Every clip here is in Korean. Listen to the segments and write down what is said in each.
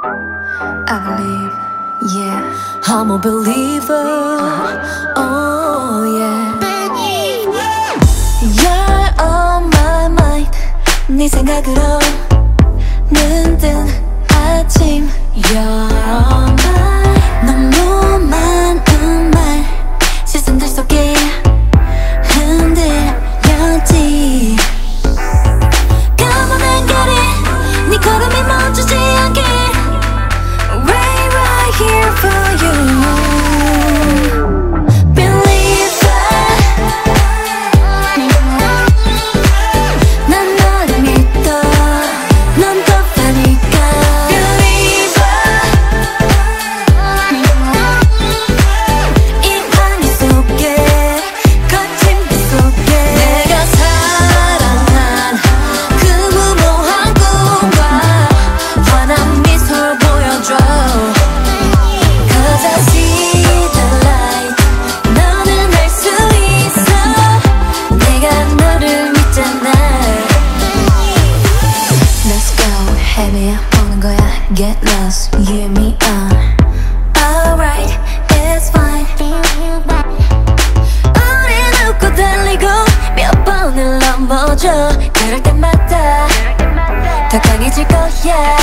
I believe, yeah. I'm a believer. Oh yeah. You're on my mind. 네 생각으로 눈뜬 아침. You're on my 너무 많은 말 시선들 속에 흔들렸지. 까만한 거리 네 걸음이 멈추지 않게 right here for you. Believer 난 너를 믿어 넌 똑하니까. Believer 이 환희 속에 거친 빛 속에 내가 사랑한 그 무모한 꿈과 환한 미소를 보여줘. Cause I see the light. 너는 알 수 있어. 내가 너를 믿잖아. Let's go 헤매보는 거야. Get lost, you and me on. Alright, it's fine. 우린 웃고 달리고 몇 번을 넘어져. 그럴 때마다 더 강해질 거야.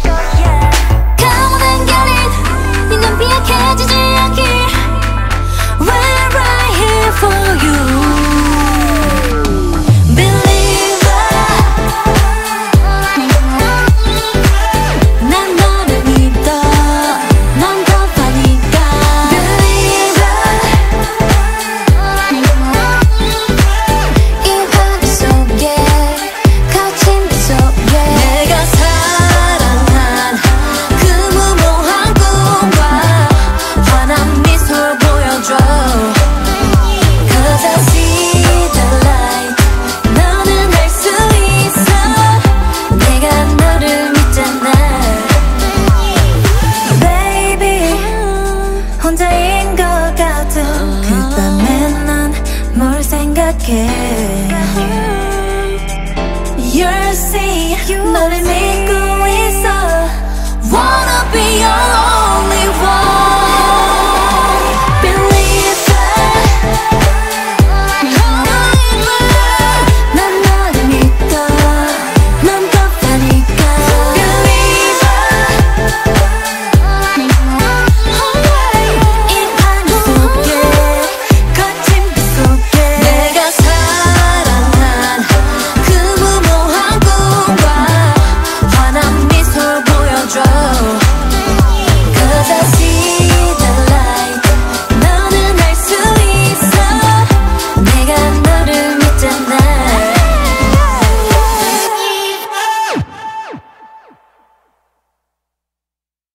가만한 결인 네 눈빛 약해지지 않게 We're right here for you.